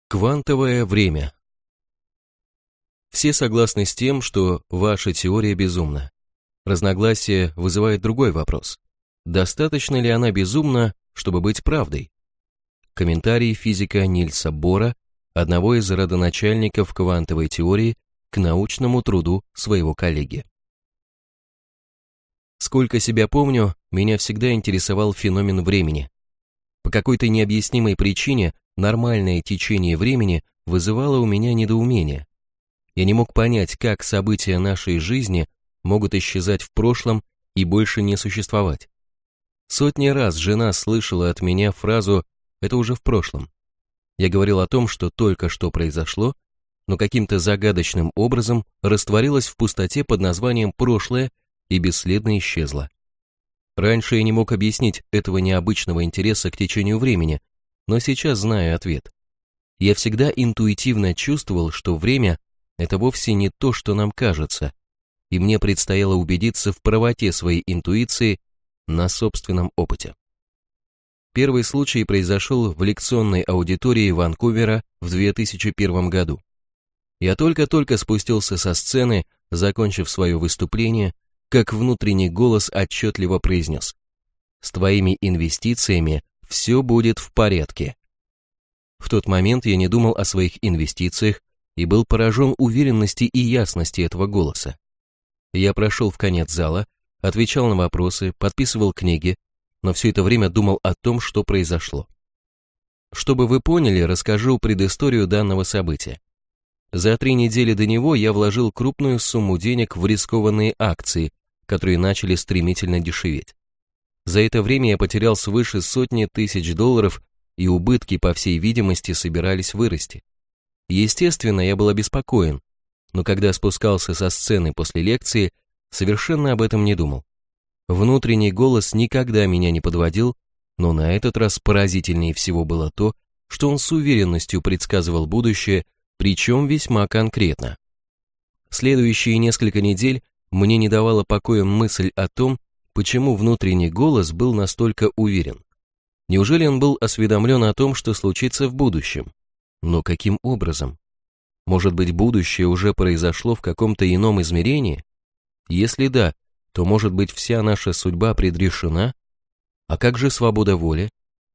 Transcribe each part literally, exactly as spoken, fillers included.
Квантовое время. Все согласны с тем, что ваша теория безумна. Разногласие вызывает другой вопрос. Достаточно ли она безумна, чтобы быть правдой? Комментарий физика Нильса Бора, одного из родоначальников квантовой теории, к научному труду своего коллеги. Сколько себя помню, меня всегда интересовал феномен времени. По какой-то необъяснимой причине нормальное течение времени вызывало у меня недоумение. Я не мог понять, как события нашей жизни могут исчезать в прошлом и больше не существовать. Сотни раз жена слышала от меня фразу «это уже в прошлом». Я говорил о том, что только что произошло, но каким-то загадочным образом растворилось в пустоте под названием «прошлое» и бесследно исчезло. Раньше я не мог объяснить этого необычного интереса к течению времени, но сейчас знаю ответ. Я всегда интуитивно чувствовал, что время – это вовсе не то, что нам кажется, и мне предстояло убедиться в правоте своей интуиции на собственном опыте. Первый случай произошел в лекционной аудитории Ванкувера в две тысячи первом году. Я только-только спустился со сцены, закончив свое выступление, как внутренний голос отчетливо произнес: «С твоими инвестициями все будет в порядке». В тот момент я не думал о своих инвестициях и был поражен уверенности и ясности этого голоса. Я прошел в конец зала, отвечал на вопросы, подписывал книги, но все это время думал о том, что произошло. Чтобы вы поняли, расскажу предысторию данного события. За три недели до него я вложил крупную сумму денег в рискованные акции, которые начали стремительно дешеветь. За это время я потерял свыше сотни тысяч долларов, и убытки, по всей видимости, собирались вырасти. Естественно, я был обеспокоен, но когда спускался со сцены после лекции, совершенно об этом не думал. Внутренний голос никогда меня не подводил, но на этот раз поразительнее всего было то, что он с уверенностью предсказывал будущее, причем весьма конкретно. Следующие несколько недель мне не давала покоя мысль о том, почему внутренний голос был настолько уверен. Неужели он был осведомлен о том, что случится в будущем? Но каким образом? Может быть, будущее уже произошло в каком-то ином измерении? Если да, то, может быть, вся наша судьба предрешена? А как же свобода воли?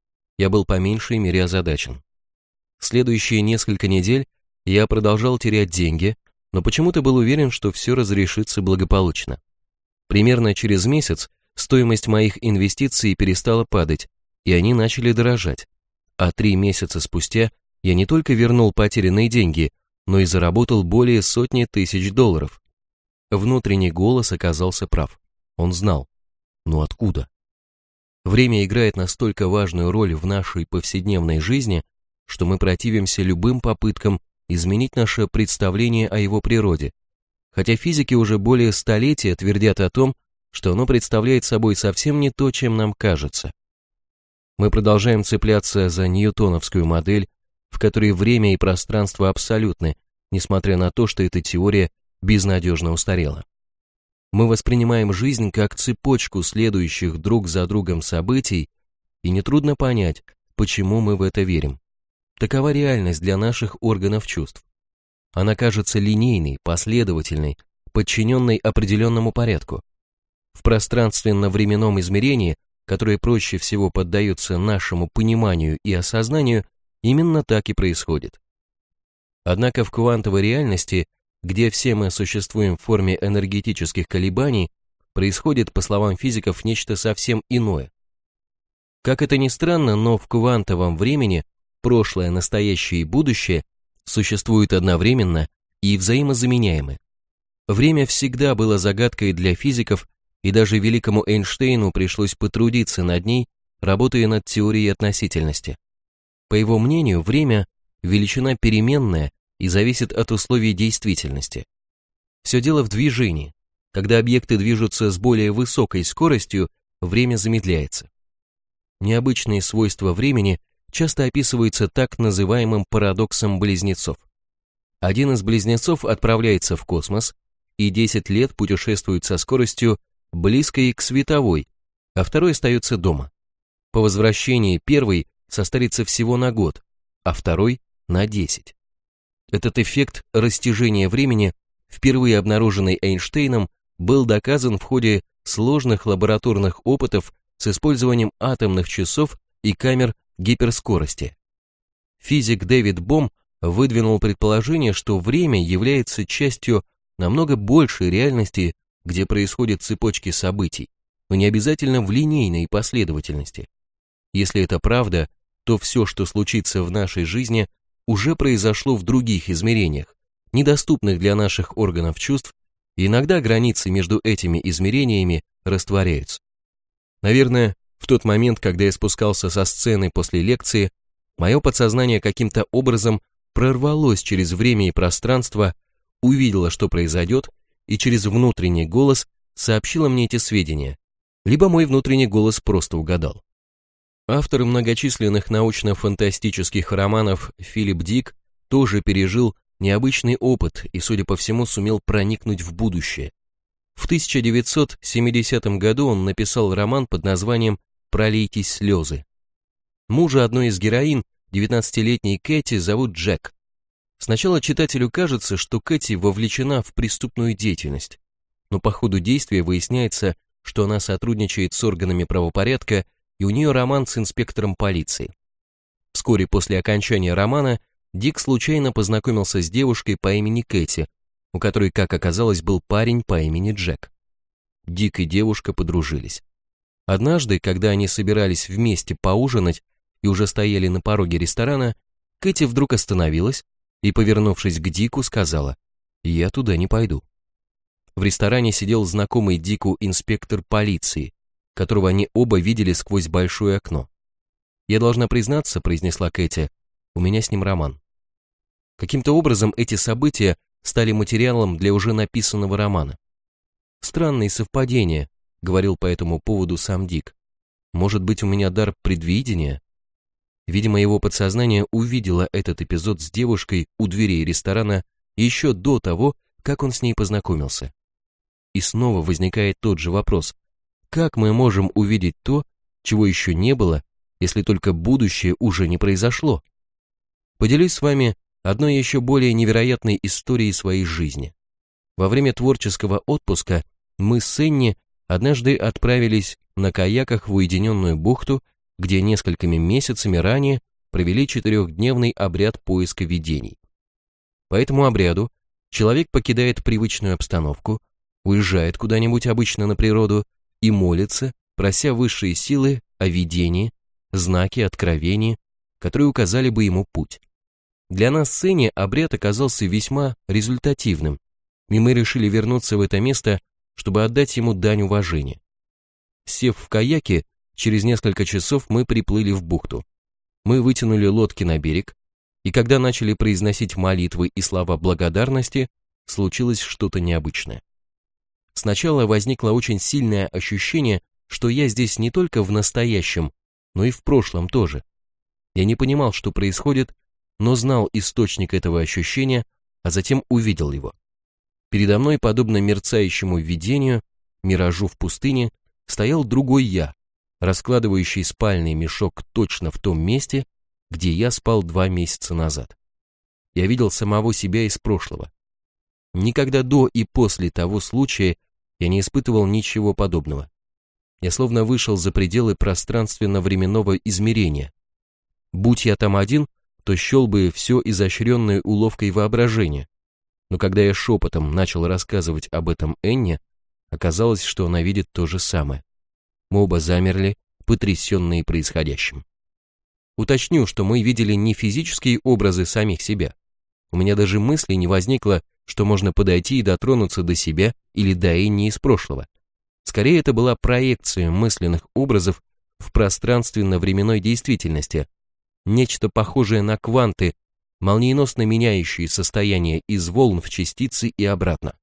Я был по меньшей мере озадачен. Следующие несколько недель я продолжал терять деньги, но почему-то был уверен, что все разрешится благополучно. Примерно через месяц стоимость моих инвестиций перестала падать, и они начали дорожать. А три месяца спустя я не только вернул потерянные деньги, но и заработал более сотни тысяч долларов. Внутренний голос оказался прав. Он знал. Но откуда? Время играет настолько важную роль в нашей повседневной жизни, что мы противимся любым попыткам изменить наше представление о его природе, хотя физики уже более столетия твердят о том, что оно представляет собой совсем не то, чем нам кажется. Мы продолжаем цепляться за ньютоновскую модель, в которой время и пространство абсолютны, несмотря на то, что эта теория безнадежно устарела. Мы воспринимаем жизнь как цепочку следующих друг за другом событий, и нетрудно понять, почему мы в это верим. Такова реальность для наших органов чувств. Она кажется линейной, последовательной, подчиненной определенному порядку. В пространственно-временном измерении, которое проще всего поддается нашему пониманию и осознанию, именно так и происходит. Однако в квантовой реальности, где все мы существуем в форме энергетических колебаний, происходит, по словам физиков, нечто совсем иное. Как это ни странно, но в квантовом времени прошлое, настоящее и будущее существуют одновременно и взаимозаменяемы. Время всегда было загадкой для физиков, и даже великому Эйнштейну пришлось потрудиться над ней, работая над теорией относительности. По его мнению, время – величина переменная и зависит от условий действительности. Все дело в движении. Когда объекты движутся с более высокой скоростью, время замедляется. Необычные свойства времени часто описываются так называемым парадоксом близнецов. Один из близнецов отправляется в космос и десять лет путешествует со скоростью, близкой к световой, а второй остается дома. По возвращении первый состарится всего на год, а второй на десять. Этот эффект растяжения времени, впервые обнаруженный Эйнштейном, был доказан в ходе сложных лабораторных опытов с использованием атомных часов и камер гиперскорости. Физик Дэвид Бом выдвинул предположение, что время является частью намного большей реальности, где происходят цепочки событий, но не обязательно в линейной последовательности. Если это правда, то все, что случится в нашей жизни, уже произошло в других измерениях, недоступных для наших органов чувств, и иногда границы между этими измерениями растворяются. Наверное, в тот момент, когда я спускался со сцены после лекции, мое подсознание каким-то образом прорвалось через время и пространство, увидело, что произойдет, и через внутренний голос сообщило мне эти сведения, либо мой внутренний голос просто угадал. Автор многочисленных научно-фантастических романов Филипп Дик тоже пережил необычный опыт и, судя по всему, сумел проникнуть в будущее. В тысяча девятьсот семидесятом году он написал роман под названием «Прольйтесь слезы». Мужа одной из героинь, девятнадцатилетней Кэти, зовут Джек. Сначала читателю кажется, что Кэти вовлечена в преступную деятельность, но по ходу действия выясняется, что она сотрудничает с органами правопорядка, и у нее роман с инспектором полиции. Вскоре после окончания романа Дик случайно познакомился с девушкой по имени Кэти, у которой, как оказалось, был парень по имени Джек. Дик и девушка подружились. Однажды, когда они собирались вместе поужинать и уже стояли на пороге ресторана, Кэти вдруг остановилась и, повернувшись к Дику, сказала: «Я туда не пойду». В ресторане сидел знакомый Дику инспектор полиции, которого они оба видели сквозь большое окно. «Я должна признаться», — произнесла Кэти, — «у меня с ним роман». Каким-то образом эти события стали материалом для уже написанного романа. «Странные совпадения», — говорил по этому поводу сам Дик. «Может быть, у меня дар предвидения?» Видимо, его подсознание увидело этот эпизод с девушкой у дверей ресторана еще до того, как он с ней познакомился. И снова возникает тот же вопрос: как мы можем увидеть то, чего еще не было, если только будущее уже не произошло? Поделюсь с вами одной еще более невероятной историей своей жизни. Во время творческого отпуска мы с Энни однажды отправились на каяках в уединенную бухту, где несколькими месяцами ранее провели четырехдневный обряд поиска видений. По этому обряду человек покидает привычную обстановку, уезжает куда-нибудь обычно на природу и молится, прося высшие силы о видении, знаки, откровения, которые указали бы ему путь. Для нас с Энни обряд оказался весьма результативным, и мы решили вернуться в это место, чтобы отдать ему дань уважения. Сев в каяке, через несколько часов мы приплыли в бухту. Мы вытянули лодки на берег, и когда начали произносить молитвы и слова благодарности, случилось что-то необычное. Сначала возникло очень сильное ощущение, что я здесь не только в настоящем, но и в прошлом тоже. Я не понимал, что происходит, но знал источник этого ощущения, а затем увидел его. Передо мной, подобно мерцающему видению, миражу в пустыне, стоял другой я, раскладывающий спальный мешок точно в том месте, где я спал два месяца назад. Я видел самого себя из прошлого. Никогда до и после того случая я не испытывал ничего подобного. Я словно вышел за пределы пространственно-временного измерения. Будь я там один, то счел бы все изощренной уловкой воображения. Но когда я шепотом начал рассказывать об этом Энне, оказалось, что она видит то же самое. Мы оба замерли, потрясенные происходящим. Уточню, что мы видели не физические образы самих себя. У меня даже мысли не возникло, что можно подойти и дотронуться до себя или до Энни из прошлого. Скорее, это была проекция мысленных образов в пространственно-временной действительности, нечто похожее на кванты, молниеносно меняющие состояние из волн в частицы и обратно.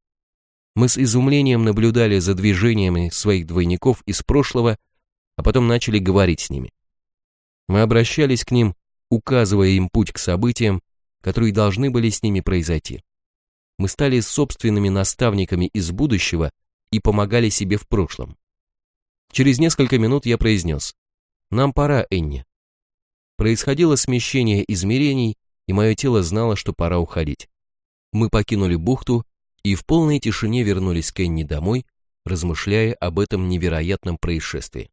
Мы с изумлением наблюдали за движениями своих двойников из прошлого, а потом начали говорить с ними. Мы обращались к ним, указывая им путь к событиям, которые должны были с ними произойти. Мы стали собственными наставниками из будущего и помогали себе в прошлом. Через несколько минут я произнес: «Нам пора, Энни». Происходило смещение измерений, и мое тело знало, что пора уходить. Мы покинули бухту и в полной тишине вернулись к Энни домой, размышляя об этом невероятном происшествии.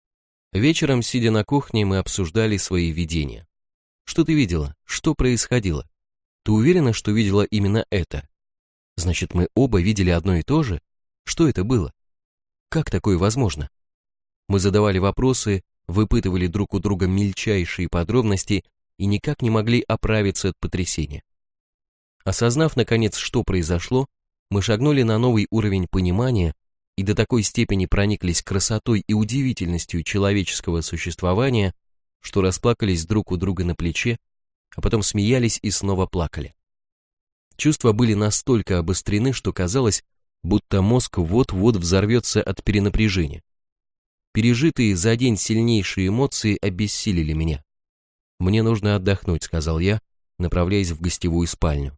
Вечером, сидя на кухне, мы обсуждали свои видения. Что ты видела? Что происходило? Ты уверена, что видела именно это? Значит, мы оба видели одно и то же? Что это было? Как такое возможно? Мы задавали вопросы, выпытывали друг у друга мельчайшие подробности и никак не могли оправиться от потрясения. Осознав, наконец, что произошло, мы шагнули на новый уровень понимания и до такой степени прониклись красотой и удивительностью человеческого существования, что расплакались друг у друга на плече, а потом смеялись и снова плакали. Чувства были настолько обострены, что казалось, будто мозг вот-вот взорвется от перенапряжения. Пережитые за день сильнейшие эмоции обессилили меня. «Мне нужно отдохнуть», — сказал я, направляясь в гостевую спальню.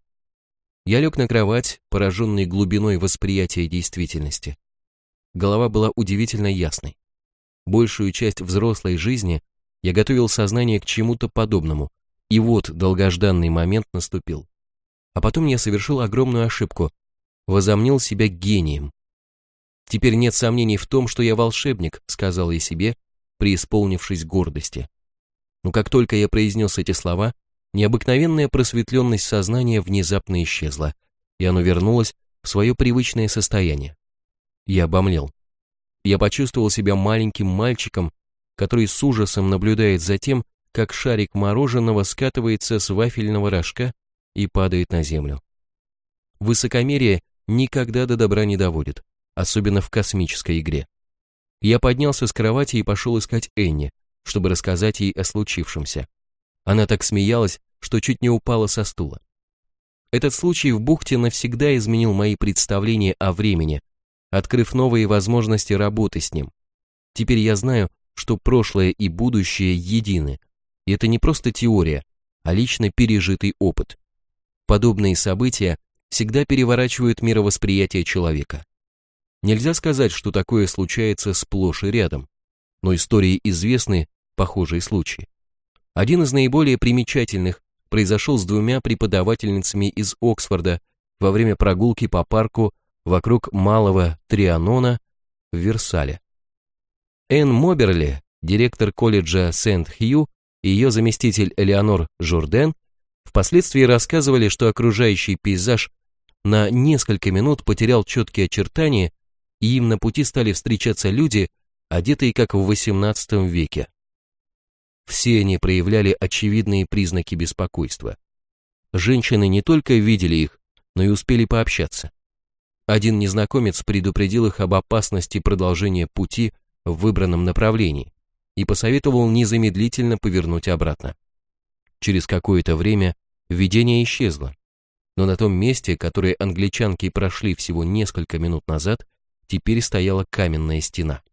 Я лег на кровать, пораженный глубиной восприятия действительности. Голова была удивительно ясной. Большую часть взрослой жизни я готовил сознание к чему-то подобному, и вот долгожданный момент наступил. А потом я совершил огромную ошибку, возомнил себя гением. «Теперь нет сомнений в том, что я волшебник», — сказал я себе, преисполнившись гордости. Но как только я произнес эти слова, необыкновенная просветленность сознания внезапно исчезла, и оно вернулось в свое привычное состояние. Я обомлел. Я почувствовал себя маленьким мальчиком, который с ужасом наблюдает за тем, как шарик мороженого скатывается с вафельного рожка и падает на землю. Высокомерие никогда до добра не доводит, особенно в космической игре. Я поднялся с кровати и пошел искать Энни, чтобы рассказать ей о случившемся. Она так смеялась, что чуть не упала со стула. Этот случай в бухте навсегда изменил мои представления о времени, открыв новые возможности работы с ним. Теперь я знаю, что прошлое и будущее едины, и это не просто теория, а лично пережитый опыт. Подобные события всегда переворачивают мировосприятие человека. Нельзя сказать, что такое случается сплошь и рядом, но истории известны похожие случаи. Один из наиболее примечательных произошел с двумя преподавательницами из Оксфорда во время прогулки по парку вокруг Малого Трианона в Версале. Энн Моберли, директор колледжа Сент-Хью, и ее заместитель Элеонор Журден впоследствии рассказывали, что окружающий пейзаж на несколько минут потерял четкие очертания, и им на пути стали встречаться люди, одетые как в восемнадцатом веке. Все они проявляли очевидные признаки беспокойства. Женщины не только видели их, но и успели пообщаться. Один незнакомец предупредил их об опасности продолжения пути в выбранном направлении и посоветовал незамедлительно повернуть обратно. Через какое-то время видение исчезло, но на том месте, которое англичанки прошли всего несколько минут назад, теперь стояла каменная стена.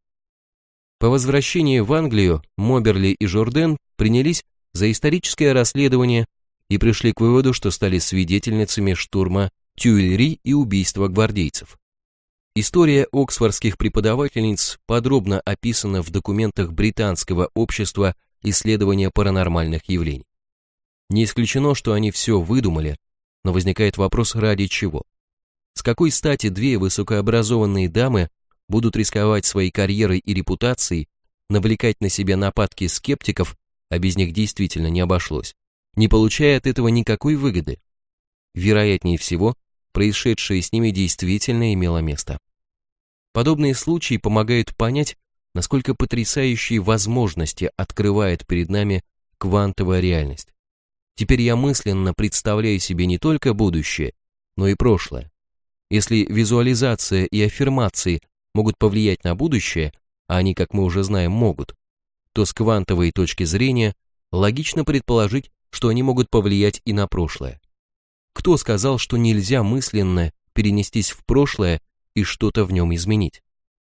По возвращении в Англию Моберли и Журден принялись за историческое расследование и пришли к выводу, что стали свидетельницами штурма Тюильри и убийства гвардейцев. История оксфордских преподавательниц подробно описана в документах Британского общества исследования паранормальных явлений. Не исключено, что они все выдумали, но возникает вопрос, ради чего. С какой стати две высокообразованные дамы будут рисковать своей карьерой и репутацией, навлекать на себя нападки скептиков, а без них действительно не обошлось, не получая от этого никакой выгоды? Вероятнее всего, происшедшее с ними действительно имело место. Подобные случаи помогают понять, насколько потрясающие возможности открывает перед нами квантовая реальность. Теперь я мысленно представляю себе не только будущее, но и прошлое. Если визуализация и аффирмации могут повлиять на будущее, а они, как мы уже знаем, могут, то с квантовой точки зрения логично предположить, что они могут повлиять и на прошлое. Кто сказал, что нельзя мысленно перенестись в прошлое и что-то в нем изменить?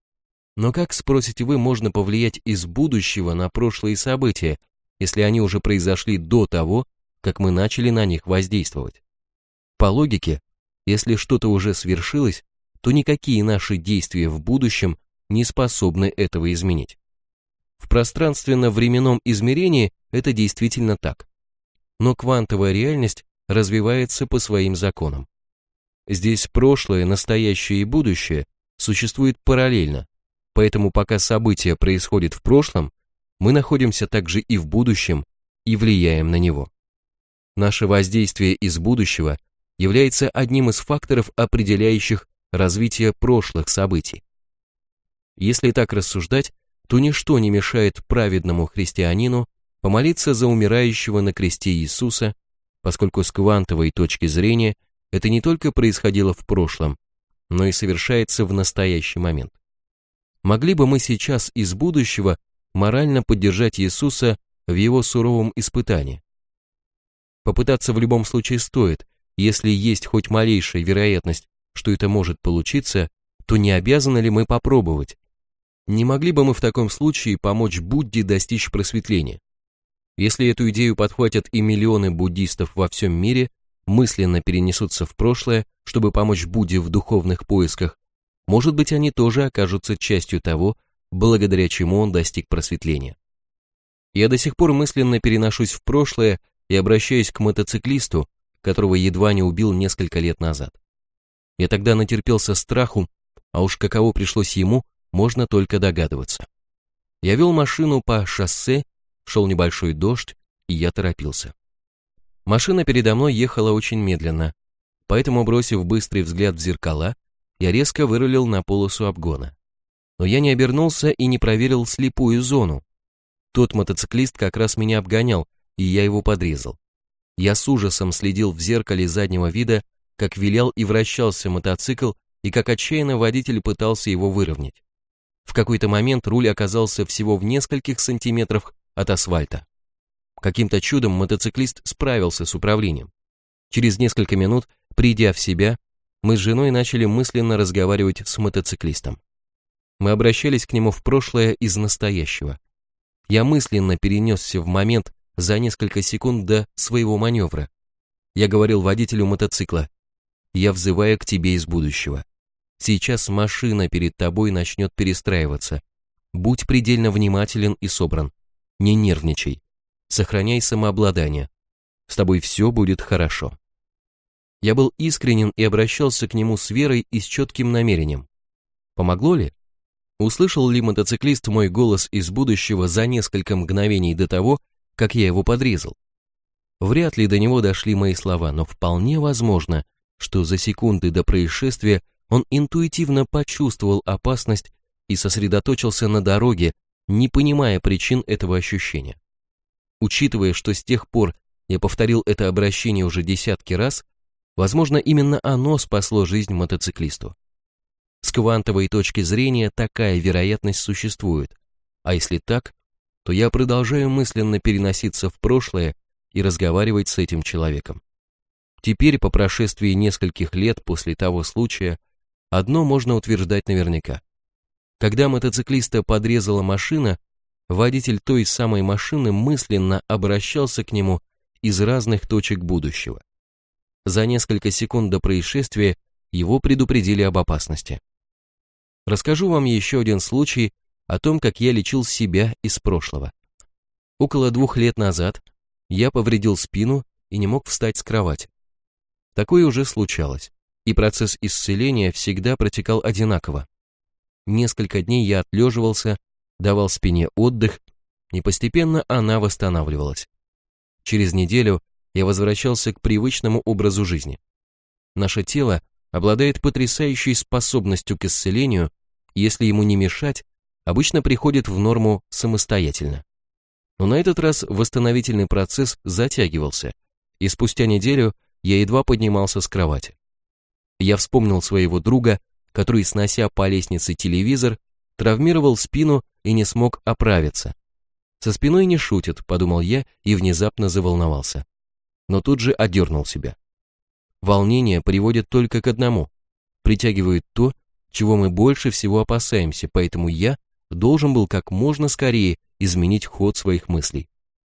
Но как, спросите вы, можно повлиять из будущего на прошлые события, если они уже произошли до того, как мы начали на них воздействовать? По логике, если что-то уже свершилось, то никакие наши действия в будущем не способны этого изменить. В пространственно-временном измерении это действительно так. но квантовая реальность развивается по своим законам. Здесь прошлое, настоящее и будущее существуют параллельно, поэтому пока событие происходит в прошлом, мы находимся также и в будущем и влияем на него. Наше воздействие из будущего является одним из факторов, определяющих развитие прошлых событий. Если так рассуждать, то ничто не мешает праведному христианину помолиться за умирающего на кресте Иисуса, поскольку с квантовой точки зрения это не только происходило в прошлом, но и совершается в настоящий момент. Могли бы мы сейчас из будущего морально поддержать Иисуса в его суровом испытании? Попытаться в любом случае стоит, если есть хоть малейшая вероятность, что это может получиться, то не обязаны ли мы попробовать? Не могли бы мы в таком случае помочь Будде достичь просветления? Если эту идею подхватят и миллионы буддистов во всем мире, мысленно перенесутся в прошлое, чтобы помочь Будде в духовных поисках, может быть, они тоже окажутся частью того, благодаря чему он достиг просветления. Я до сих пор мысленно переношусь в прошлое и обращаюсь к мотоциклисту, которого едва не убил несколько лет назад. Я тогда натерпелся страху, а уж каково пришлось ему, можно только догадываться. Я вел машину по шоссе, шел небольшой дождь, и я торопился. Машина передо мной ехала очень медленно, поэтому, бросив быстрый взгляд в зеркала, я резко вырулил на полосу обгона. Но я не обернулся и не проверил слепую зону. Тот мотоциклист как раз меня обгонял, и я его подрезал. Я с ужасом следил в зеркале заднего вида, как вилял и вращался мотоцикл, и как отчаянно водитель пытался его выровнять. В какой-то момент руль оказался всего в нескольких сантиметрах от асфальта. Каким-то чудом мотоциклист справился с управлением. Через несколько минут, придя в себя, мы с женой начали мысленно разговаривать с мотоциклистом. Мы обращались к нему в прошлое из настоящего. Я мысленно перенесся в момент за несколько секунд до своего маневра. Я говорил водителю мотоцикла: «Я взываю к тебе из будущего. Сейчас машина перед тобой начнет перестраиваться. Будь предельно внимателен и собран. Не нервничай. Сохраняй самообладание. С тобой все будет хорошо». Я был искренен и обращался к нему с верой и с четким намерением. Помогло ли? Услышал ли мотоциклист мой голос из будущего за несколько мгновений до того, как я его подрезал? Вряд ли до него дошли мои слова, но вполне возможно, что за секунды до происшествия он интуитивно почувствовал опасность и сосредоточился на дороге, не понимая причин этого ощущения. Учитывая, что с тех пор я повторил это обращение уже десятки раз, возможно, именно оно спасло жизнь мотоциклисту. С квантовой точки зрения такая вероятность существует, а если так, то я продолжаю мысленно переноситься в прошлое и разговаривать с этим человеком. Теперь, по прошествии нескольких лет после того случая, одно можно утверждать наверняка. Когда мотоциклиста подрезала машина, водитель той самой машины мысленно обращался к нему из разных точек будущего. За несколько секунд до происшествия его предупредили об опасности. Расскажу вам еще один случай о том, как я лечил себя из прошлого. Около двух лет назад я повредил спину и не мог встать с кровати. Такое уже случалось, и процесс исцеления всегда протекал одинаково. Несколько дней я отлеживался, давал спине отдых, и постепенно она восстанавливалась. Через неделю я возвращался к привычному образу жизни. Наше тело обладает потрясающей способностью к исцелению, и если ему не мешать, обычно приходит в норму самостоятельно. Но на этот раз восстановительный процесс затягивался, и спустя неделю я едва поднимался с кровати. Я вспомнил своего друга, который, снося по лестнице телевизор, травмировал спину и не смог оправиться. Со спиной не шутят, подумал я и внезапно заволновался. Но тут же одернул себя. Волнение приводит только к одному, притягивает то, чего мы больше всего опасаемся, поэтому я должен был как можно скорее изменить ход своих мыслей.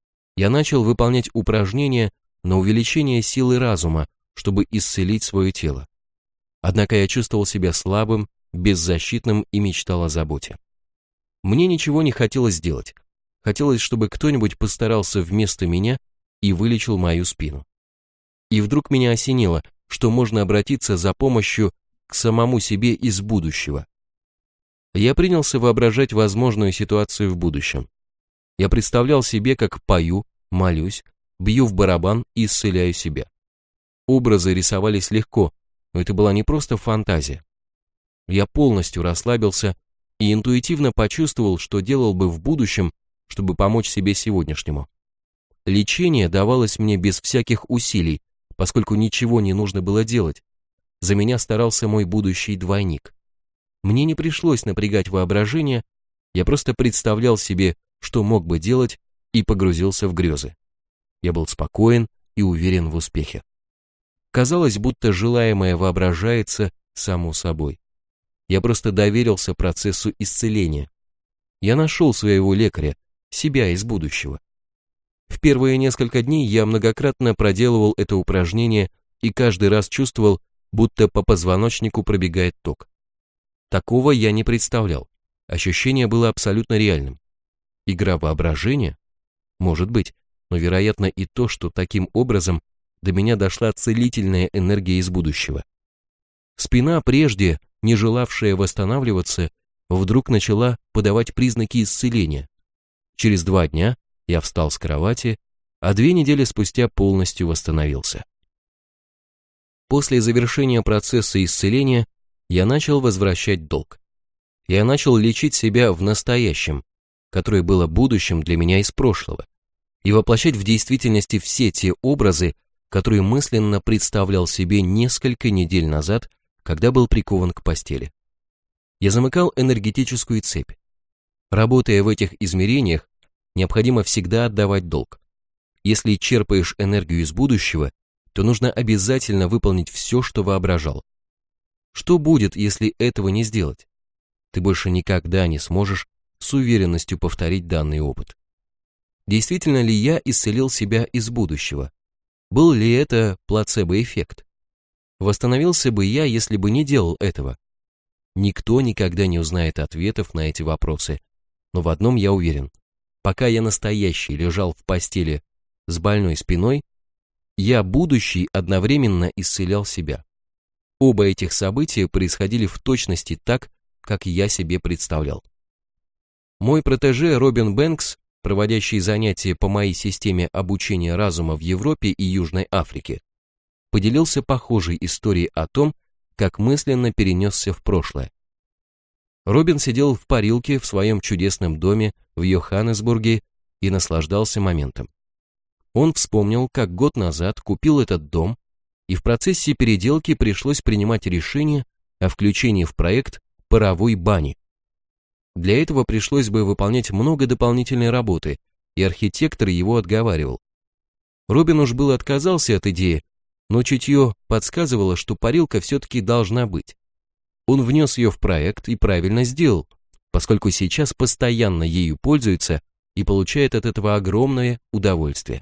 Я начал выполнять упражнения на увеличение силы разума, чтобы исцелить свое тело. Однако я чувствовал себя слабым, беззащитным и мечтал о заботе. Мне ничего не хотелось делать. Хотелось, чтобы кто-нибудь постарался вместо меня и вылечил мою спину. И вдруг меня осенило, что можно обратиться за помощью к самому себе из будущего. Я принялся воображать возможную ситуацию в будущем. Я представлял себе, как пою, молюсь, бью в барабан и исцеляю себя. Образы рисовались легко, но это была не просто фантазия. Я полностью расслабился и интуитивно почувствовал, что делал бы в будущем, чтобы помочь себе сегодняшнему. Лечение давалось мне без всяких усилий, поскольку ничего не нужно было делать. За меня старался мой будущий двойник. Мне не пришлось напрягать воображение, я просто представлял себе, что мог бы делать, и погрузился в грезы. Я был спокоен и уверен в успехе. Казалось, будто желаемое воображается само собой. Я просто доверился процессу исцеления. Я нашел своего лекаря, себя из будущего. В первые несколько дней я многократно проделывал это упражнение и каждый раз чувствовал, будто по позвоночнику пробегает ток. Такого я не представлял. Ощущение было абсолютно реальным. Игра воображения? Может быть, но вероятно и то, что таким образом до меня дошла целительная энергия из будущего. Спина, прежде не желавшая восстанавливаться, вдруг начала подавать признаки исцеления. Через два дня я встал с кровати, а две недели спустя полностью восстановился. После завершения процесса исцеления я начал возвращать долг. Я начал лечить себя в настоящем, которое было будущим для меня из прошлого, и воплощать в действительности все те образы, которые мысленно представлял себе несколько недель назад, когда был прикован к постели. Я замыкал энергетическую цепь. Работая в этих измерениях, необходимо всегда отдавать долг. Если черпаешь энергию из будущего, то нужно обязательно выполнить все, что воображал. Что будет, если этого не сделать? Ты больше никогда не сможешь с уверенностью повторить данный опыт. Действительно ли я исцелил себя из будущего? Был ли это плацебо-эффект? Восстановился бы я, если бы не делал этого? Никто никогда не узнает ответов на эти вопросы, но в одном я уверен. Пока я настоящий лежал в постели с больной спиной, я, будущий, одновременно исцелял себя. Оба этих события происходили в точности так, как я себе представлял. Мой протеже Робин Бэнкс, проводящий занятия по моей системе обучения разума в Европе и Южной Африке, поделился похожей историей о том, как мысленно перенесся в прошлое. Робин сидел в парилке в своем чудесном доме в Йоханнесбурге и наслаждался моментом. Он вспомнил, как год назад купил этот дом, и в процессе переделки пришлось принимать решение о включении в проект паровой бани. Для этого пришлось бы выполнять много дополнительной работы, и архитектор его отговаривал. Робин уж был отказался от идеи, но чутье подсказывало, что парилка все-таки должна быть. Он внес ее в проект и правильно сделал, поскольку сейчас постоянно ею пользуется и получает от этого огромное удовольствие.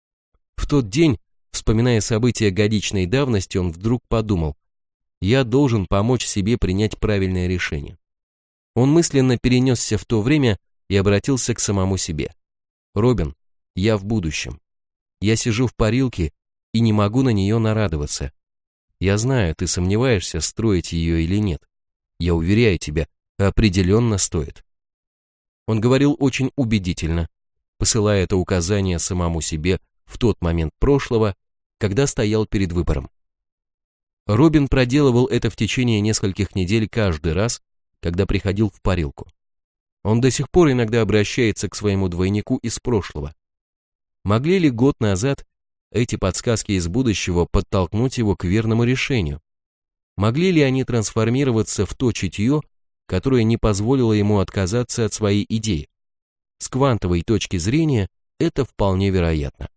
В тот день, вспоминая события годичной давности, он вдруг подумал: я должен помочь себе принять правильное решение. Он мысленно перенесся в то время и обратился к самому себе. Робин, я в будущем. Я сижу в парилке и не могу на нее нарадоваться. Я знаю, ты сомневаешься, строить ее или нет. Я уверяю тебя, определенно стоит. Он говорил очень убедительно, посылая это указание самому себе в тот момент прошлого, когда стоял перед выбором. Робин проделывал это в течение нескольких недель каждый раз, когда приходил в парилку. Он до сих пор иногда обращается к своему двойнику из прошлого. Могли ли год назад эти подсказки из будущего подтолкнуть его к верному решению? Могли ли они трансформироваться в то чутье, которое не позволило ему отказаться от своей идеи? С квантовой точки зрения это вполне вероятно.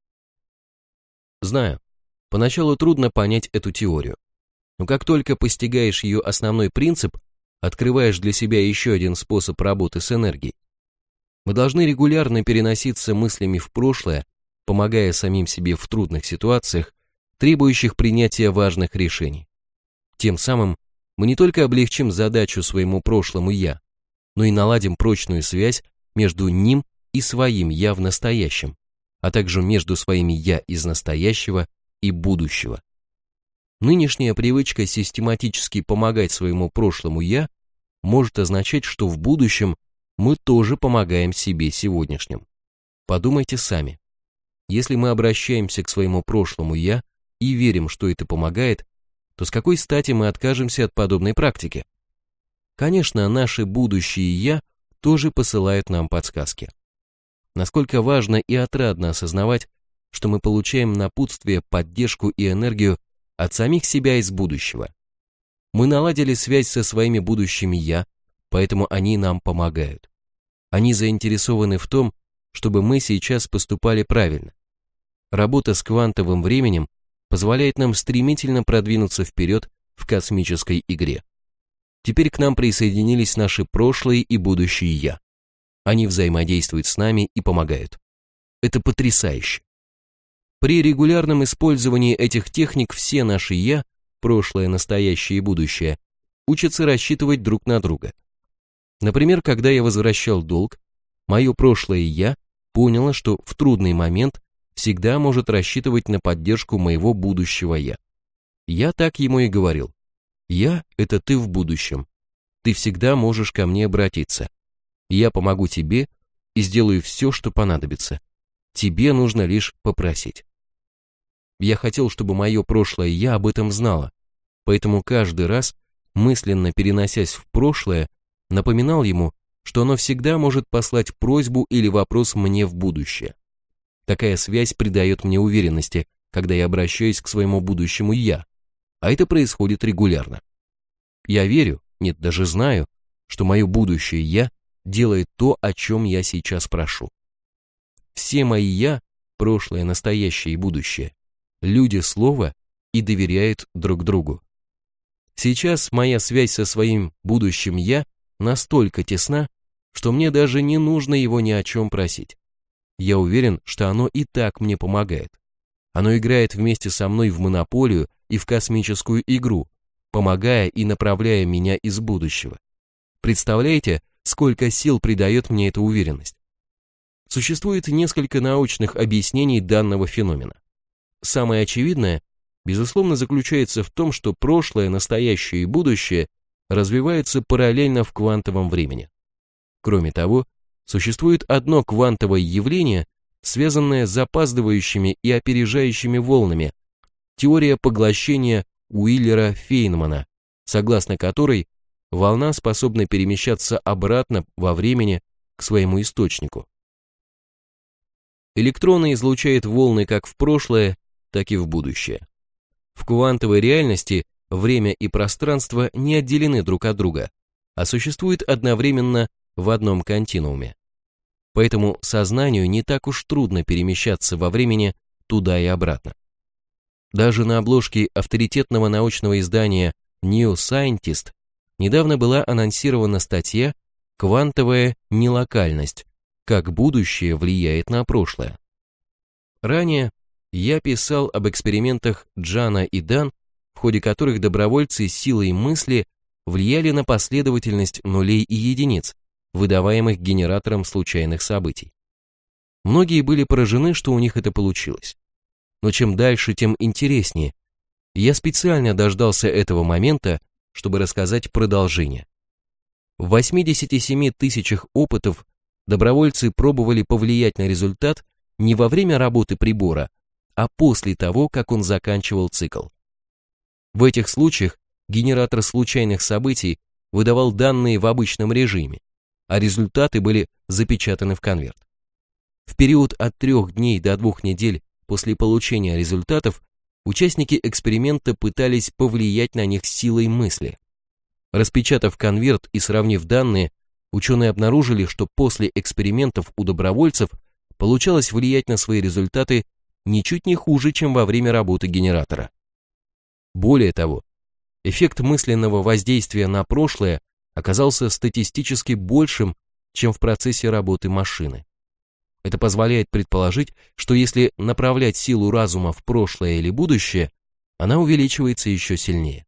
Знаю, поначалу трудно понять эту теорию, но как только постигаешь ее основной принцип, открываешь для себя еще один способ работы с энергией. Мы должны регулярно переноситься мыслями в прошлое, помогая самим себе в трудных ситуациях, требующих принятия важных решений. Тем самым мы не только облегчим задачу своему прошлому «я», но и наладим прочную связь между ним и своим «я» в настоящем, а также между своими «я» из настоящего и будущего. Нынешняя привычка систематически помогать своему прошлому «я» может означать, что в будущем мы тоже помогаем себе сегодняшним. Подумайте сами. Если мы обращаемся к своему прошлому «я» и верим, что это помогает, то с какой стати мы откажемся от подобной практики? Конечно, наши будущие «я» тоже посылают нам подсказки. Насколько важно и отрадно осознавать, что мы получаем напутствие, поддержку и энергию от самих себя из будущего. Мы наладили связь со своими будущими «я», поэтому они нам помогают. Они заинтересованы в том, чтобы мы сейчас поступали правильно. Работа с квантовым временем позволяет нам стремительно продвинуться вперед в космической игре. Теперь к нам присоединились наши прошлые и будущие «я». Они взаимодействуют с нами и помогают. Это потрясающе. При регулярном использовании этих техник все наши «я», прошлое, настоящее и будущее, учатся рассчитывать друг на друга. Например, когда я возвращал долг, мое прошлое «я» поняло, что в трудный момент всегда может рассчитывать на поддержку моего будущего «я». Я так ему и говорил. «Я – это ты в будущем. Ты всегда можешь ко мне обратиться. Я помогу тебе и сделаю все, что понадобится. Тебе нужно лишь попросить». Я хотел, чтобы мое прошлое «я» об этом знало, поэтому каждый раз, мысленно переносясь в прошлое, напоминал ему, что оно всегда может послать просьбу или вопрос мне в будущее. Такая связь придает мне уверенности, когда я обращаюсь к своему будущему «я», а это происходит регулярно. Я верю, нет, даже знаю, что мое будущее «я» делает то, о чем я сейчас прошу. Все мои «я», прошлое, настоящее и будущее, люди слова и доверяют друг другу. Сейчас моя связь со своим будущим «я» настолько тесна, что мне даже не нужно его ни о чем просить. Я уверен, что оно и так мне помогает. Оно играет вместе со мной в монополию и в космическую игру, помогая и направляя меня из будущего. Представляете, сколько сил придает мне эта уверенность? Существует несколько научных объяснений данного феномена. Самое очевидное, безусловно, заключается в том, что прошлое, настоящее и будущее развиваются параллельно в квантовом времени. Кроме того, существует одно квантовое явление, связанное с запаздывающими и опережающими волнами, теория поглощения Уиллера-Фейнмана, согласно которой волна способна перемещаться обратно во времени к своему источнику. Электроны излучают волны как в прошлое, так и в будущее. В квантовой реальности время и пространство не отделены друг от друга, а существуют одновременно в одном континууме. Поэтому сознанию не так уж трудно перемещаться во времени туда и обратно. Даже на обложке авторитетного научного издания New Scientist недавно была анонсирована статья «Квантовая нелокальность. Как будущее влияет на прошлое». Ранее я писал об экспериментах Джана и Дан, в ходе которых добровольцы силой мысли влияли на последовательность нулей и единиц, выдаваемых генератором случайных событий. Многие были поражены, что у них это получилось. Но чем дальше, тем интереснее. Я специально дождался этого момента, чтобы рассказать продолжение. В восьмидесяти семи тысячах опытов добровольцы пробовали повлиять на результат не во время работы прибора, а после того, как он заканчивал цикл. В этих случаях генератор случайных событий выдавал данные в обычном режиме, а результаты были запечатаны в конверт. В период от трех дней до двух недель после получения результатов участники эксперимента пытались повлиять на них силой мысли. Распечатав конверт и сравнив данные, ученые обнаружили, что после экспериментов у добровольцев получалось влиять на свои результаты ничуть не хуже, чем во время работы генератора. Более того, эффект мысленного воздействия на прошлое оказался статистически большим, чем в процессе работы машины. Это позволяет предположить, что если направлять силу разума в прошлое или будущее, она увеличивается еще сильнее.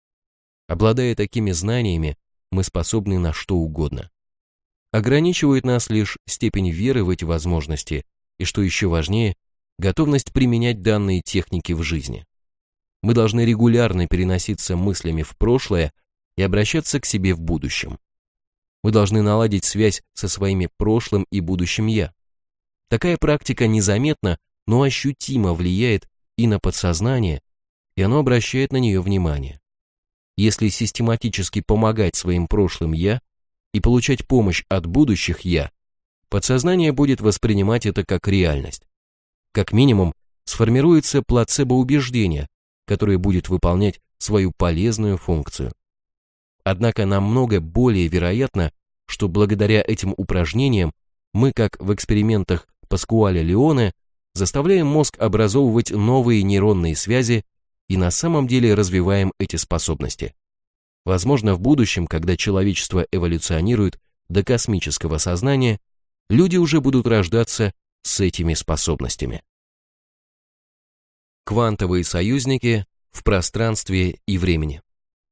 Обладая такими знаниями, мы способны на что угодно. Ограничивает нас лишь степень веры в эти возможности и, что еще важнее, готовность применять данные техники в жизни. Мы должны регулярно переноситься мыслями в прошлое и обращаться к себе в будущем. Мы должны наладить связь со своими прошлым и будущим «я». Такая практика незаметно, но ощутимо влияет и на подсознание, и оно обращает на нее внимание. Если систематически помогать своим прошлым «я» и получать помощь от будущих «я», подсознание будет воспринимать это как реальность. Как минимум, сформируется плацебо-убеждение, которое будет выполнять свою полезную функцию. Однако намного более вероятно, что благодаря этим упражнениям мы, как в экспериментах Паскуаля-Леоне, заставляем мозг образовывать новые нейронные связи и на самом деле развиваем эти способности. Возможно, в будущем, когда человечество эволюционирует до космического сознания, люди уже будут рождаться с этими способностями. Квантовые союзники в пространстве и времени.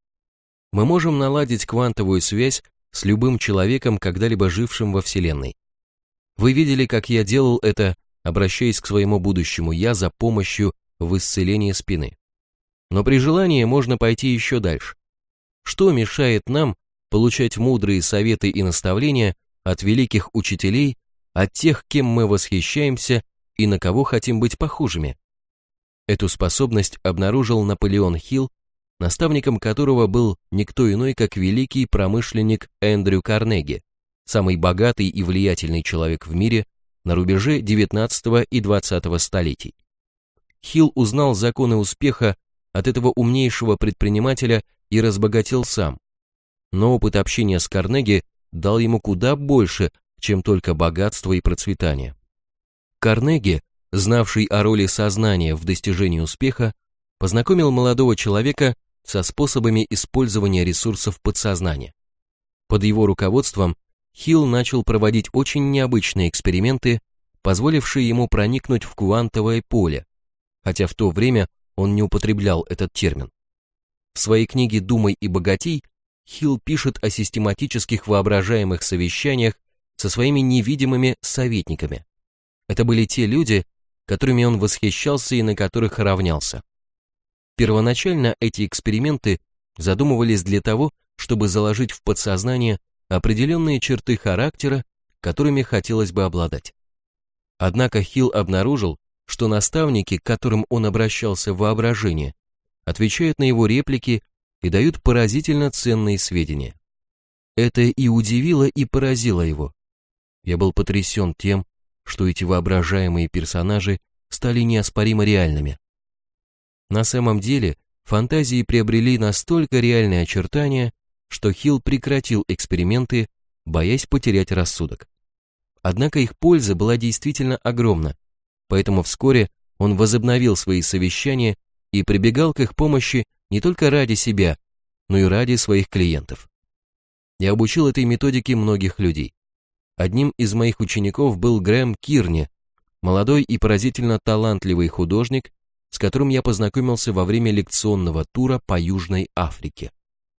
Мы можем наладить квантовую связь с любым человеком, когда-либо жившим во Вселенной. Вы видели, как я делал это, обращаясь к своему будущему «я» за помощью в исцелении спины. Но при желании можно пойти еще дальше. Что мешает нам получать мудрые советы и наставления от великих учителей, от тех, кем мы восхищаемся и на кого хотим быть похожими? Эту способность обнаружил Наполеон Хилл, наставником которого был никто иной, как великий промышленник Эндрю Карнеги, самый богатый и влиятельный человек в мире на рубеже девятнадцатого и двадцатого столетий. Хилл узнал законы успеха от этого умнейшего предпринимателя и разбогател сам. Но опыт общения с Карнеги дал ему куда больше, чем только богатство и процветание. Карнеги, знавший о роли сознания в достижении успеха, познакомил молодого человека со способами использования ресурсов подсознания. Под его руководством Хилл начал проводить очень необычные эксперименты, позволившие ему проникнуть в квантовое поле, хотя в то время он не употреблял этот термин. В своей книге «Думай и богатей» Хилл пишет о систематических воображаемых совещаниях со своими невидимыми советниками. Это были те люди, которыми он восхищался и на которых равнялся. Первоначально эти эксперименты задумывались для того, чтобы заложить в подсознание определенные черты характера, которыми хотелось бы обладать. Однако Хилл обнаружил, что наставники, к которым он обращался в воображении, отвечают на его реплики и дают поразительно ценные сведения. Это и удивило, и поразило его. Я был потрясен тем, что эти воображаемые персонажи стали неоспоримо реальными. На самом деле, фантазии приобрели настолько реальные очертания, что Хилл прекратил эксперименты, боясь потерять рассудок. Однако их польза была действительно огромна, поэтому вскоре он возобновил свои совещания и прибегал к их помощи не только ради себя, но и ради своих клиентов. Я обучил этой методике многих людей. Одним из моих учеников был Грэм Кирни, молодой и поразительно талантливый художник, с которым я познакомился во время лекционного тура по Южной Африке.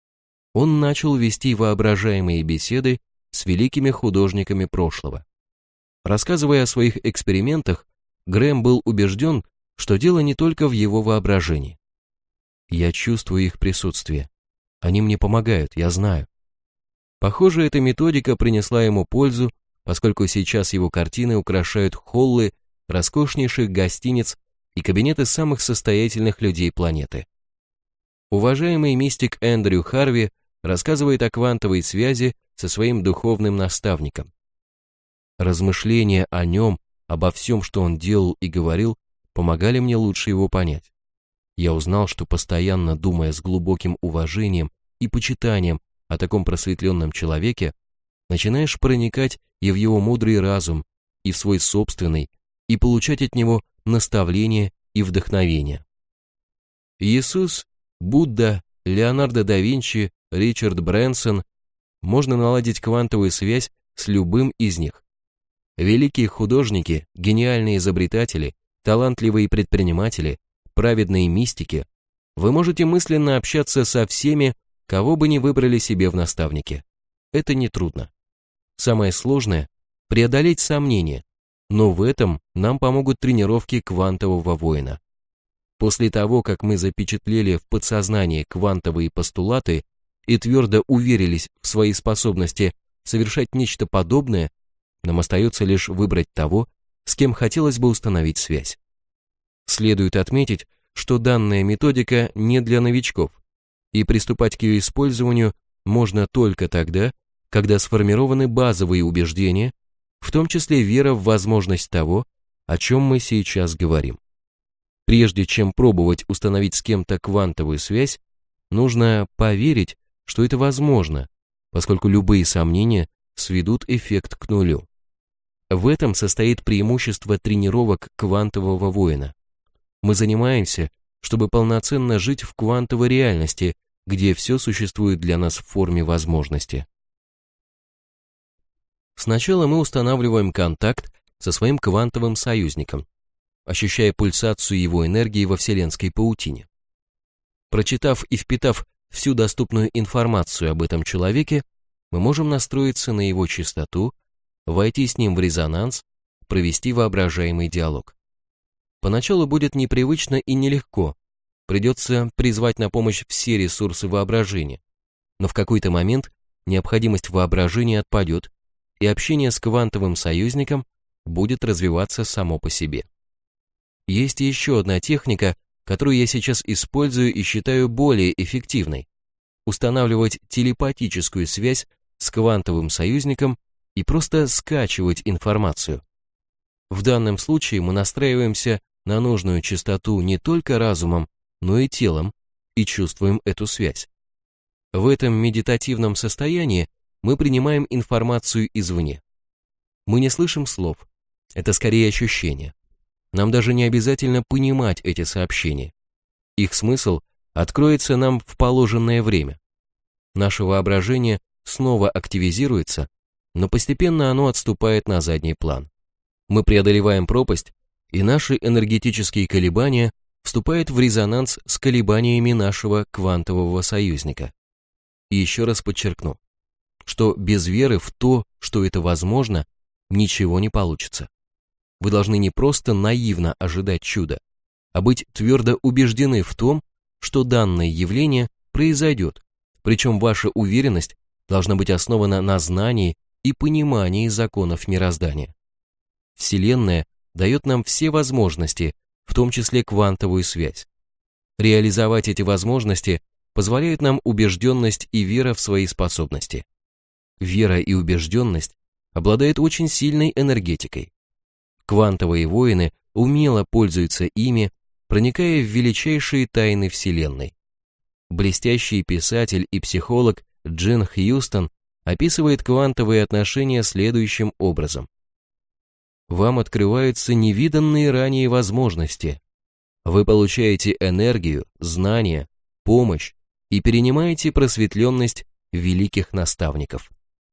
Он начал вести воображаемые беседы с великими художниками прошлого. Рассказывая о своих экспериментах, Грэм был убежден, что дело не только в его воображении. Я чувствую их присутствие. Они мне помогают, я знаю. Похоже, эта методика принесла ему пользу, поскольку сейчас его картины украшают холлы роскошнейших гостиниц и кабинеты самых состоятельных людей планеты. Уважаемый мистик Эндрю Харви рассказывает о квантовой связи со своим духовным наставником. Размышления о нем, обо всем, что он делал и говорил, помогали мне лучше его понять. Я узнал, что постоянно думая с глубоким уважением и почитанием о таком просветленном человеке, начинаешь проникать и в его мудрый разум, и в свой собственный, и получать от него наставления и вдохновение. Иисус, Будда, Леонардо да Винчи, Ричард Брэнсон, можно наладить квантовую связь с любым из них. Великие художники, гениальные изобретатели, талантливые предприниматели, праведные мистики, вы можете мысленно общаться со всеми, кого бы ни выбрали себе в наставники. Это нетрудно. Самое сложное – преодолеть сомнения, но в этом нам помогут тренировки квантового воина. После того, как мы запечатлели в подсознании квантовые постулаты и твердо уверились в своей способности совершать нечто подобное, нам остается лишь выбрать того, с кем хотелось бы установить связь. Следует отметить, что данная методика не для новичков, и приступать к ее использованию можно только тогда, когда сформированы базовые убеждения, в том числе вера в возможность того, о чем мы сейчас говорим. Прежде чем пробовать установить с кем-то квантовую связь, нужно поверить, что это возможно, поскольку любые сомнения сведут эффект к нулю. В этом состоит преимущество тренировок квантового воина. Мы занимаемся, чтобы полноценно жить в квантовой реальности, где все существует для нас в форме возможности. Сначала мы устанавливаем контакт со своим квантовым союзником, ощущая пульсацию его энергии во вселенской паутине. Прочитав и впитав всю доступную информацию об этом человеке, мы можем настроиться на его частоту, войти с ним в резонанс, провести воображаемый диалог. Поначалу будет непривычно и нелегко, придется призвать на помощь все ресурсы воображения, но в какой-то момент необходимость воображения отпадет, и общение с квантовым союзником будет развиваться само по себе. Есть еще одна техника, которую я сейчас использую и считаю более эффективной – устанавливать телепатическую связь с квантовым союзником и просто скачивать информацию. В данном случае мы настраиваемся на нужную частоту не только разумом, но и телом, и чувствуем эту связь. В этом медитативном состоянии мы принимаем информацию извне. Мы не слышим слов, это скорее ощущения. Нам даже не обязательно понимать эти сообщения. Их смысл откроется нам в положенное время. Наше воображение снова активизируется, но постепенно оно отступает на задний план. Мы преодолеваем пропасть, и наши энергетические колебания вступают в резонанс с колебаниями нашего квантового союзника. И еще раз подчеркну, что без веры в то, что это возможно, ничего не получится. Вы должны не просто наивно ожидать чуда, а быть твердо убеждены в том, что данное явление произойдет, причем ваша уверенность должна быть основана на знании и понимании законов мироздания. Вселенная дает нам все возможности, в том числе квантовую связь. Реализовать эти возможности позволяет нам убежденность и вера в свои способности. Вера и убежденность обладают очень сильной энергетикой. Квантовые воины умело пользуются ими, проникая в величайшие тайны Вселенной. Блестящий писатель и психолог Джин Хьюстон описывает квантовые отношения следующим образом. Вам открываются невиданные ранее возможности. Вы получаете энергию, знания, помощь и перенимаете просветленность великих наставников.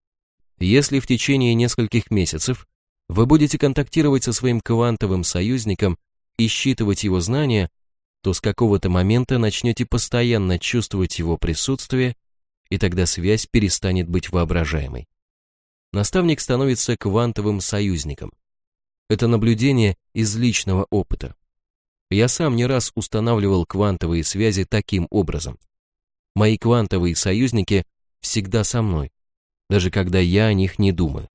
Если в течение нескольких месяцев вы будете контактировать со своим квантовым союзником и считывать его знания, то с какого-то момента начнете постоянно чувствовать его присутствие, и тогда связь перестанет быть воображаемой. Наставник становится квантовым союзником. Это наблюдение из личного опыта. Я сам не раз устанавливал квантовые связи таким образом. Мои квантовые союзники всегда со мной, даже когда я о них не думаю.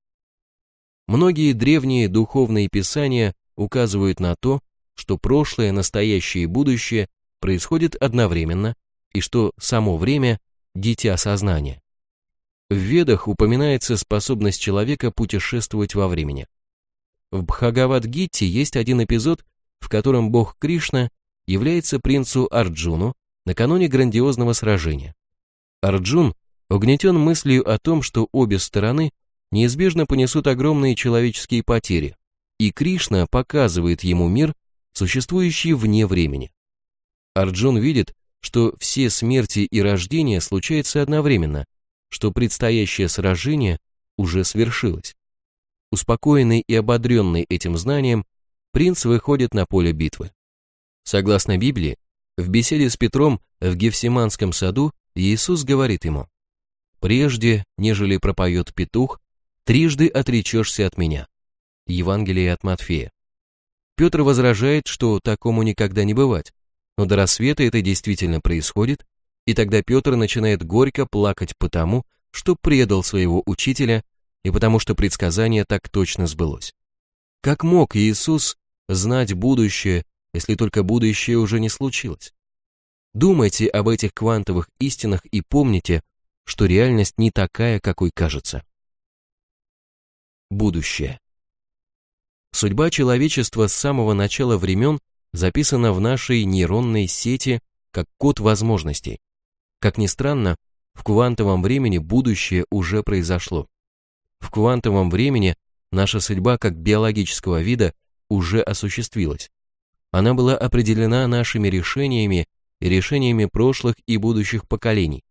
Многие древние духовные писания указывают на то, что прошлое, настоящее и будущее происходят одновременно, и что само время – дитя сознания. В Ведах упоминается способность человека путешествовать во времени. В Бхагавад-гите есть один эпизод, в котором бог Кришна является принцу Арджуну накануне грандиозного сражения. Арджун угнетен мыслью о том, что обе стороны неизбежно понесут огромные человеческие потери, и Кришна показывает ему мир, существующий вне времени. Арджун видит, что все смерти и рождения случаются одновременно, что предстоящее сражение уже свершилось. Успокоенный и ободренный этим знанием, принц выходит на поле битвы. Согласно Библии, в беседе с Петром в Гефсиманском саду Иисус говорит ему: «Прежде, нежели пропоет петух, трижды отречешься от меня». Евангелие от Матфея. Петр возражает, что такому никогда не бывать, но до рассвета это действительно происходит, и тогда Петр начинает горько плакать потому, что предал своего учителя и потому что предсказание так точно сбылось. Как мог Иисус знать будущее, если только будущее уже не случилось? Думайте об этих квантовых истинах и помните, что реальность не такая, какой кажется. Будущее. Судьба человечества с самого начала времен записана в нашей нейронной сети как код возможностей. Как ни странно, в квантовом времени будущее уже произошло. В квантовом времени наша судьба как биологического вида уже осуществилась. Она была определена нашими решениями и решениями прошлых и будущих поколений.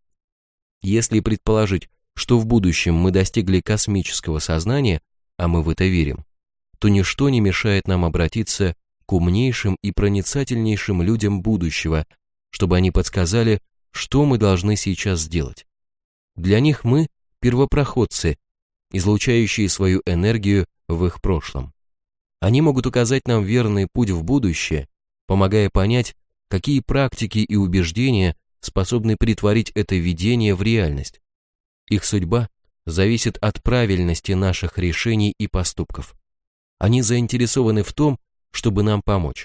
Если предположить, что в будущем мы достигли космического сознания, а мы в это верим, то ничто не мешает нам обратиться к умнейшим и проницательнейшим людям будущего, чтобы они подсказали, что мы должны сейчас сделать. Для них мы – первопроходцы, излучающие свою энергию в их прошлом. Они могут указать нам верный путь в будущее, помогая понять, какие практики и убеждения способны претворить это видение в реальность. Их судьба зависит от правильности наших решений и поступков. Они заинтересованы в том, чтобы нам помочь.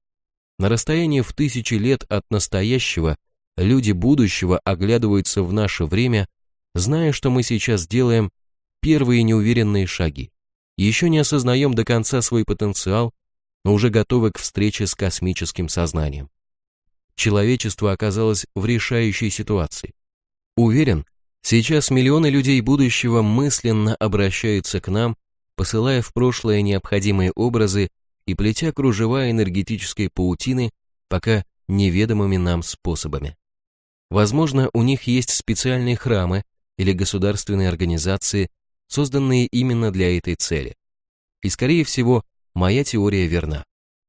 На расстоянии в тысячи лет от настоящего люди будущего оглядываются в наше время, зная, что мы сейчас делаем первые неуверенные шаги. Еще не осознаем до конца свой потенциал, но уже готовы к встрече с космическим сознанием. Человечество оказалось в решающей ситуации. Уверен, сейчас миллионы людей будущего мысленно обращаются к нам, посылая в прошлое необходимые образы и плетя кружева энергетической паутины пока неведомыми нам способами. Возможно, у них есть специальные храмы или государственные организации, созданные именно для этой цели. И, скорее всего, моя теория верна.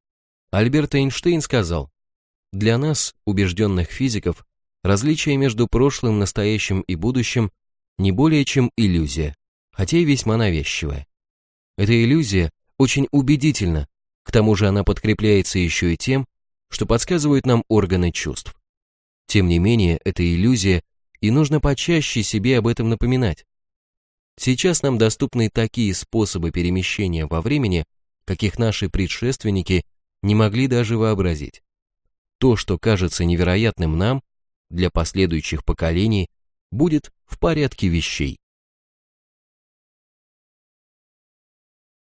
Альберт Эйнштейн сказал: «Для нас, убежденных физиков, различие между прошлым, настоящим и будущим не более чем иллюзия, хотя и весьма навязчивая. Эта иллюзия очень убедительна, к тому же она подкрепляется еще и тем, что подсказывают нам органы чувств. Тем не менее, это иллюзия, и нужно почаще себе об этом напоминать. Сейчас нам доступны такие способы перемещения во времени, каких наши предшественники не могли даже вообразить. То, что кажется невероятным нам, для последующих поколений будет в порядке вещей.